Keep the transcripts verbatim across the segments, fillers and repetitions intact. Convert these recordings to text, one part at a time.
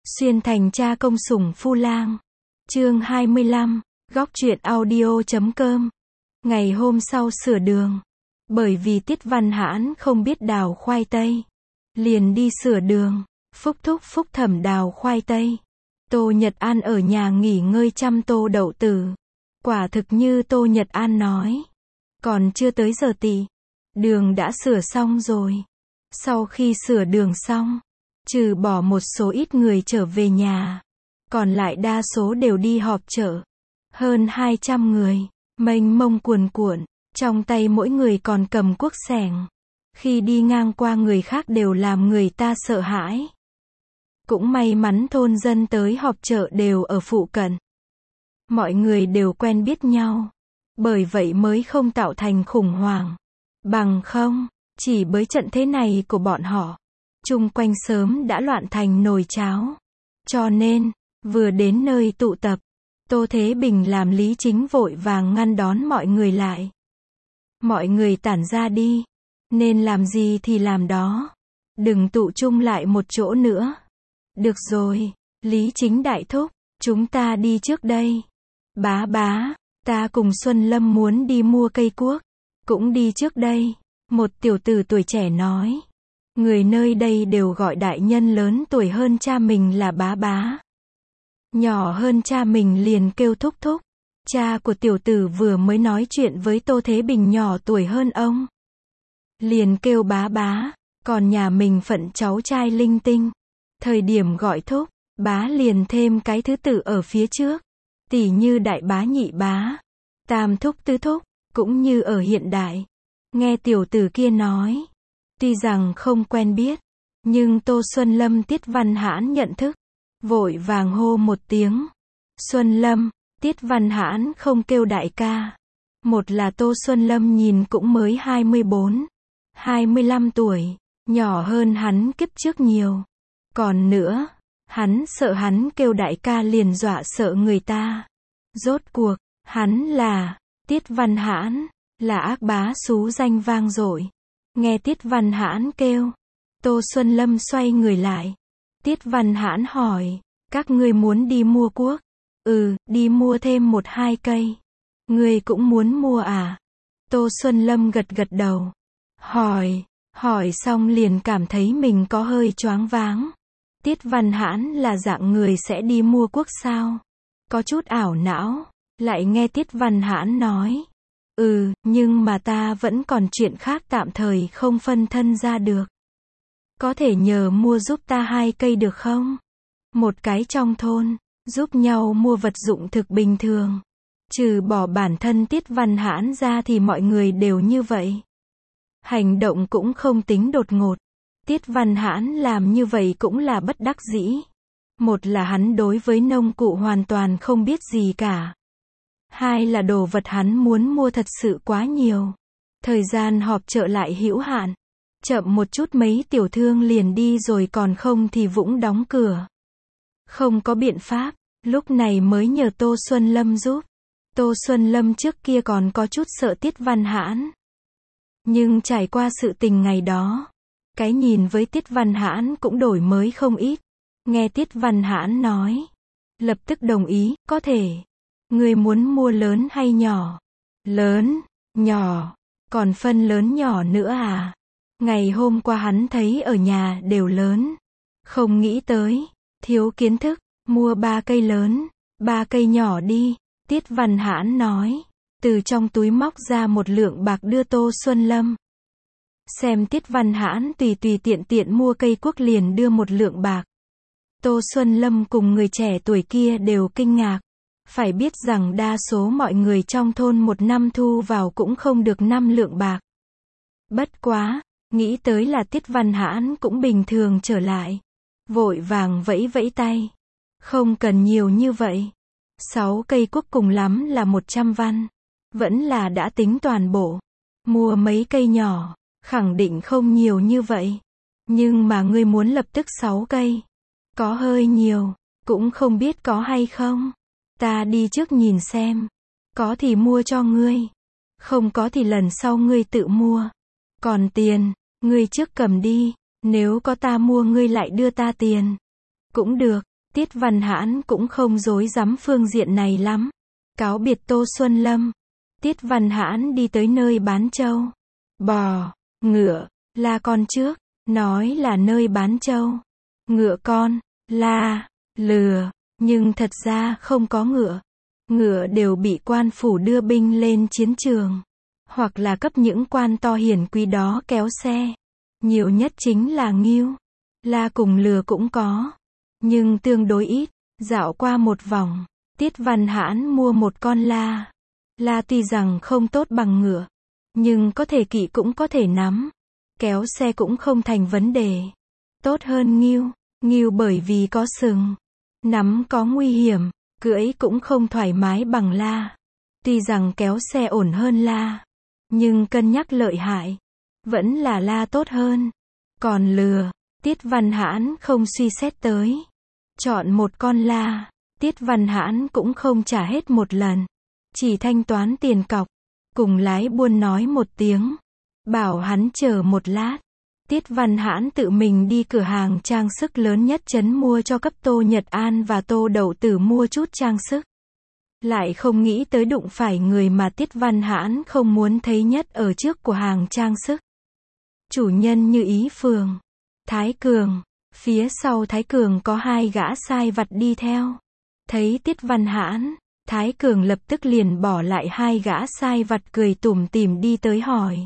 Xuyên thành cha công sủng phu lang. Chương hai mươi lăm, góc truyện audio chấm com. Ngày hôm sau sửa đường. Bởi vì Tiết Văn Hãn không biết đào khoai tây, liền đi sửa đường. Phúc thúc phúc thẩm đào khoai tây. Tô Nhật An ở nhà nghỉ ngơi chăm tô đậu tử. Quả thực như Tô Nhật An nói. Còn chưa tới giờ tị, đường đã sửa xong rồi. Sau khi sửa đường xong, trừ bỏ một số ít người trở về nhà, còn lại đa số đều đi họp chợ. Hơn hai trăm người, mênh mông cuồn cuộn, trong tay mỗi người còn cầm cuốc xẻng. Khi đi ngang qua người khác đều làm người ta sợ hãi. Cũng may mắn thôn dân tới họp chợ đều ở phụ cận. Mọi người đều quen biết nhau, bởi vậy mới không tạo thành khủng hoảng. Bằng không, chỉ với trận thế này của bọn họ, chung quanh sớm đã loạn thành nồi cháo. Cho nên, vừa đến nơi tụ tập, Tô Thế Bình làm Lý Chính vội vàng ngăn đón mọi người lại. Mọi người tản ra đi, nên làm gì thì làm đó, đừng tụ chung lại một chỗ nữa. Được rồi, Lý Chính đại thúc, chúng ta đi trước đây. Bá bá, ta cùng Xuân Lâm muốn đi mua cây cuốc, cũng đi trước đây. Một tiểu tử tuổi trẻ nói. Người nơi đây đều gọi đại nhân lớn tuổi hơn cha mình là bá bá. Nhỏ hơn cha mình liền kêu thúc thúc. Cha của tiểu tử vừa mới nói chuyện với Tô Thế Bình nhỏ tuổi hơn ông, liền kêu bá bá. Còn nhà mình phận cháu trai linh tinh, thời điểm gọi thúc, bá liền thêm cái thứ tự ở phía trước. Tỉ như đại bá nhị bá, tam thúc tứ thúc, cũng như ở hiện đại. Nghe tiểu tử kia nói, tuy rằng không quen biết, nhưng Tô Xuân Lâm Tiết Văn Hãn nhận thức, vội vàng hô một tiếng. Xuân Lâm, Tiết Văn Hãn không kêu đại ca. Một là Tô Xuân Lâm nhìn cũng mới hai mươi bốn, hai mươi lăm tuổi, nhỏ hơn hắn kiếp trước nhiều. Còn nữa, hắn sợ hắn kêu đại ca liền dọa sợ người ta. Rốt cuộc, hắn là Tiết Văn Hãn, là ác bá xú danh vang dội. Nghe Tiết Văn Hãn kêu, Tô Xuân Lâm xoay người lại. Tiết Văn Hãn hỏi, các ngươi muốn đi mua cuốc? Ừ, đi mua thêm một hai cây. Ngươi cũng muốn mua à? Tô Xuân Lâm gật gật đầu. Hỏi, hỏi xong liền cảm thấy mình có hơi choáng váng. Tiết Văn Hãn là dạng người sẽ đi mua cuốc sao? Có chút ảo não, lại nghe Tiết Văn Hãn nói. Ừ, nhưng mà ta vẫn còn chuyện khác tạm thời không phân thân ra được. Có thể nhờ mua giúp ta hai cây được không? Một cái trong thôn, giúp nhau mua vật dụng thực bình thường. Trừ bỏ bản thân Tiết Văn Hãn ra thì mọi người đều như vậy. Hành động cũng không tính đột ngột. Tiết Văn Hãn làm như vậy cũng là bất đắc dĩ. Một là hắn đối với nông cụ hoàn toàn không biết gì cả. Hai là đồ vật hắn muốn mua thật sự quá nhiều. Thời gian họp chợ lại hữu hạn. Chậm một chút mấy tiểu thương liền đi rồi, còn không thì vũng đóng cửa. Không có biện pháp, lúc này mới nhờ Tô Xuân Lâm giúp. Tô Xuân Lâm trước kia còn có chút sợ Tiết Văn Hãn. Nhưng trải qua sự tình ngày đó, cái nhìn với Tiết Văn Hãn cũng đổi mới không ít. Nghe Tiết Văn Hãn nói, lập tức đồng ý, có thể. Ngươi muốn mua lớn hay nhỏ? Lớn, nhỏ, còn phân lớn nhỏ nữa à? Ngày hôm qua hắn thấy ở nhà đều lớn. Không nghĩ tới, thiếu kiến thức, mua ba cây lớn, ba cây nhỏ đi. Tiết Văn Hãn nói, từ trong túi móc ra một lượng bạc đưa Tô Xuân Lâm. Xem Tiết Văn Hãn tùy tùy tiện tiện mua cây cuốc liền đưa một lượng bạc. Tô Xuân Lâm cùng người trẻ tuổi kia đều kinh ngạc. Phải biết rằng đa số mọi người trong thôn một năm thu vào cũng không được năm lượng bạc. Bất quá, nghĩ tới là Tiết Văn Hãn cũng bình thường trở lại. Vội vàng vẫy vẫy tay. Không cần nhiều như vậy. Sáu cây cuốc cùng lắm là một trăm văn. Vẫn là đã tính toàn bộ. Mua mấy cây nhỏ, khẳng định không nhiều như vậy. Nhưng mà ngươi muốn lập tức sáu cây. Có hơi nhiều, cũng không biết có hay không. Ta đi trước nhìn xem. Có thì mua cho ngươi. Không có thì lần sau ngươi tự mua. Còn tiền, ngươi trước cầm đi. Nếu có ta mua ngươi lại đưa ta tiền. Cũng được. Tiết Văn Hãn cũng không rối rắm phương diện này lắm. Cáo biệt Tô Xuân Lâm, Tiết Văn Hãn đi tới nơi bán trâu, bò, ngựa, la con trước, nói là nơi bán trâu, ngựa con, la, lừa, nhưng thật ra không có ngựa. Ngựa đều bị quan phủ đưa binh lên chiến trường, hoặc là cấp những quan to hiển quý đó kéo xe. Nhiều nhất chính là ngưu, la cùng lừa cũng có, nhưng tương đối ít. Dạo qua một vòng, Tiết Văn Hãn mua một con la. La tuy rằng không tốt bằng ngựa, nhưng có thể kỵ cũng có thể nắm, kéo xe cũng không thành vấn đề. Tốt hơn ngưu, ngưu bởi vì có sừng, nắm có nguy hiểm, cưỡi cũng không thoải mái bằng la. Tuy rằng kéo xe ổn hơn la, nhưng cân nhắc lợi hại, vẫn là la tốt hơn. Còn lừa, Tiết Văn Hãn không suy xét tới. Chọn một con la, Tiết Văn Hãn cũng không trả hết một lần, chỉ thanh toán tiền cọc, cùng lái buôn nói một tiếng, bảo hắn chờ một lát. Tiết Văn Hãn tự mình đi cửa hàng trang sức lớn nhất trấn mua cho cấp Tô Nhật An và Tô Đậu Tử mua chút trang sức. Lại không nghĩ tới đụng phải người mà Tiết Văn Hãn không muốn thấy nhất ở trước của hàng trang sức. Chủ nhân Như Ý Phường, Thái Cường. Phía sau Thái Cường có hai gã sai vặt đi theo. Thấy Tiết Văn Hãn, Thái Cường lập tức liền bỏ lại hai gã sai vặt, cười tủm tỉm đi tới hỏi.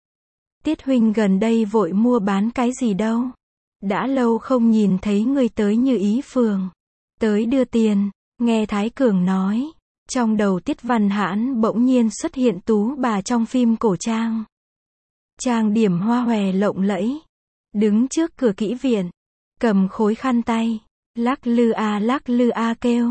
Tiết huynh gần đây vội mua bán cái gì đâu? Đã lâu không nhìn thấy người tới Như Ý Phường. Tới đưa tiền. Nghe Thái Cường nói, trong đầu Tiết Văn Hãn bỗng nhiên xuất hiện tú bà trong phim cổ trang. Trang điểm hoa hòe lộng lẫy, đứng trước cửa kỹ viện, cầm khối khăn tay, lắc lư a lắc lư a kêu.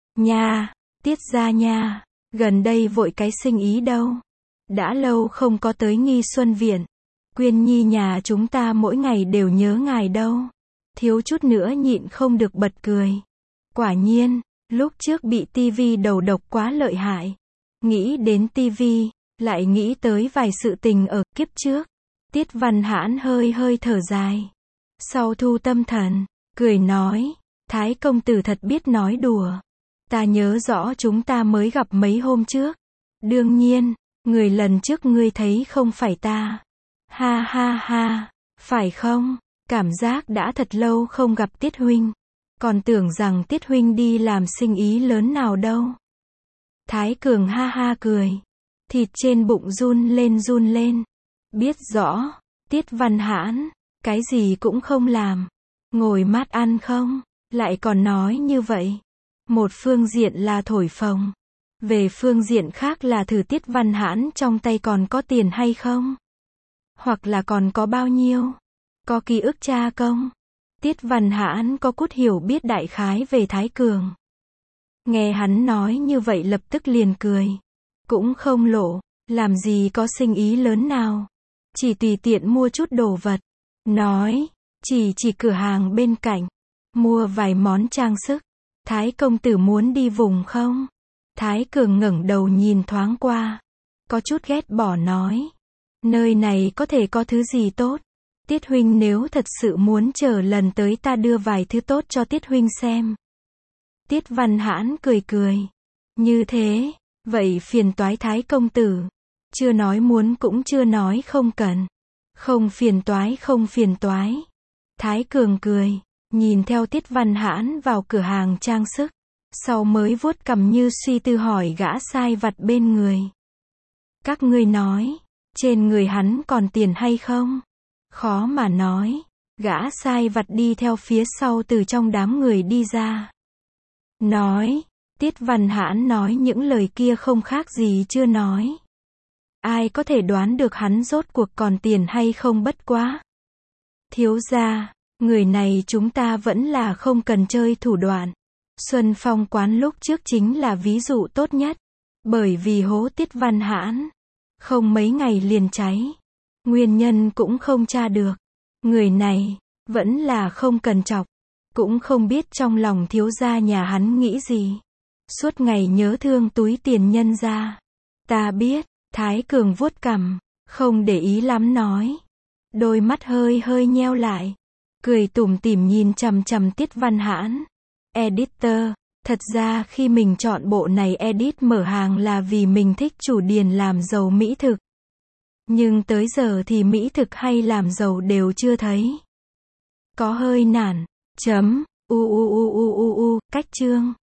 Nha, Tiết gia nha, gần đây vội cái sinh ý đâu? Đã lâu không có tới Nghi Xuân Viện. Quyên Nhi nhà chúng ta mỗi ngày đều nhớ ngài đâu. Thiếu chút nữa nhịn không được bật cười. Quả nhiên, lúc trước bị tivi đầu độc quá lợi hại. Nghĩ đến tivi, lại nghĩ tới vài sự tình ở kiếp trước. Tiết Văn Hãn hơi hơi thở dài. Sau thu tâm thần, cười nói, Thái công tử thật biết nói đùa. Ta nhớ rõ chúng ta mới gặp mấy hôm trước. Đương nhiên, người lần trước ngươi thấy không phải ta. Ha ha ha, phải không? Cảm giác đã thật lâu không gặp Tiết huynh. Còn tưởng rằng Tiết huynh đi làm sinh ý lớn nào đâu. Thái Cường ha ha cười. Thịt trên bụng run lên run lên. Biết rõ, Tiết Văn Hãn, cái gì cũng không làm. Ngồi mát ăn không? Lại còn nói như vậy. Một phương diện là thổi phồng. Về phương diện khác là thử Tiết Văn Hãn trong tay còn có tiền hay không? Hoặc là còn có bao nhiêu? Có ký ức cha công? Tiết Văn Hãn có chút hiểu biết đại khái về Thái Cường. Nghe hắn nói như vậy lập tức liền cười. Cũng không lộ, làm gì có sinh ý lớn nào. Chỉ tùy tiện mua chút đồ vật. Nói, chỉ chỉ cửa hàng bên cạnh. Mua vài món trang sức. Thái công tử muốn đi vùng không? Thái Cường ngẩng đầu nhìn thoáng qua. Có chút ghét bỏ nói. Nơi này có thể có thứ gì tốt? Tiết huynh nếu thật sự muốn chờ lần tới ta đưa vài thứ tốt cho Tiết huynh xem. Tiết Văn Hãn cười cười. Như thế, vậy phiền toái Thái công tử. Chưa nói muốn cũng chưa nói không cần. Không phiền toái không phiền toái. Thái Cường cười, nhìn theo Tiết Văn Hãn vào cửa hàng trang sức. Sau mới vuốt cằm như suy tư hỏi gã sai vặt bên người. Các ngươi nói, trên người hắn còn tiền hay không? Khó mà nói. Gã sai vặt đi theo phía sau từ trong đám người đi ra. Nói, Tiết Văn Hãn nói những lời kia không khác gì chưa nói. Ai có thể đoán được hắn rốt cuộc còn tiền hay không bất quá. Thiếu gia, người này chúng ta vẫn là không cần chơi thủ đoạn. Xuân Phong quán lúc trước chính là ví dụ tốt nhất. Bởi vì hố Tiết Văn Hãn, không mấy ngày liền cháy. Nguyên nhân cũng không tra được. Người này, vẫn là không cần chọc. Cũng không biết trong lòng thiếu gia nhà hắn nghĩ gì. Suốt ngày nhớ thương túi tiền nhân ra. Ta biết, Thái Cường vuốt cằm, không để ý lắm nói. Đôi mắt hơi hơi nheo lại. Cười tủm tỉm nhìn chằm chằm Tiết Văn Hãn. Editor, thật ra khi mình chọn bộ này edit mở hàng là vì mình thích chủ điền làm giàu mỹ thực. Nhưng tới giờ thì mỹ thực hay làm giàu đều chưa thấy. Có hơi nản. Chấm. U u u u u u, cách chương.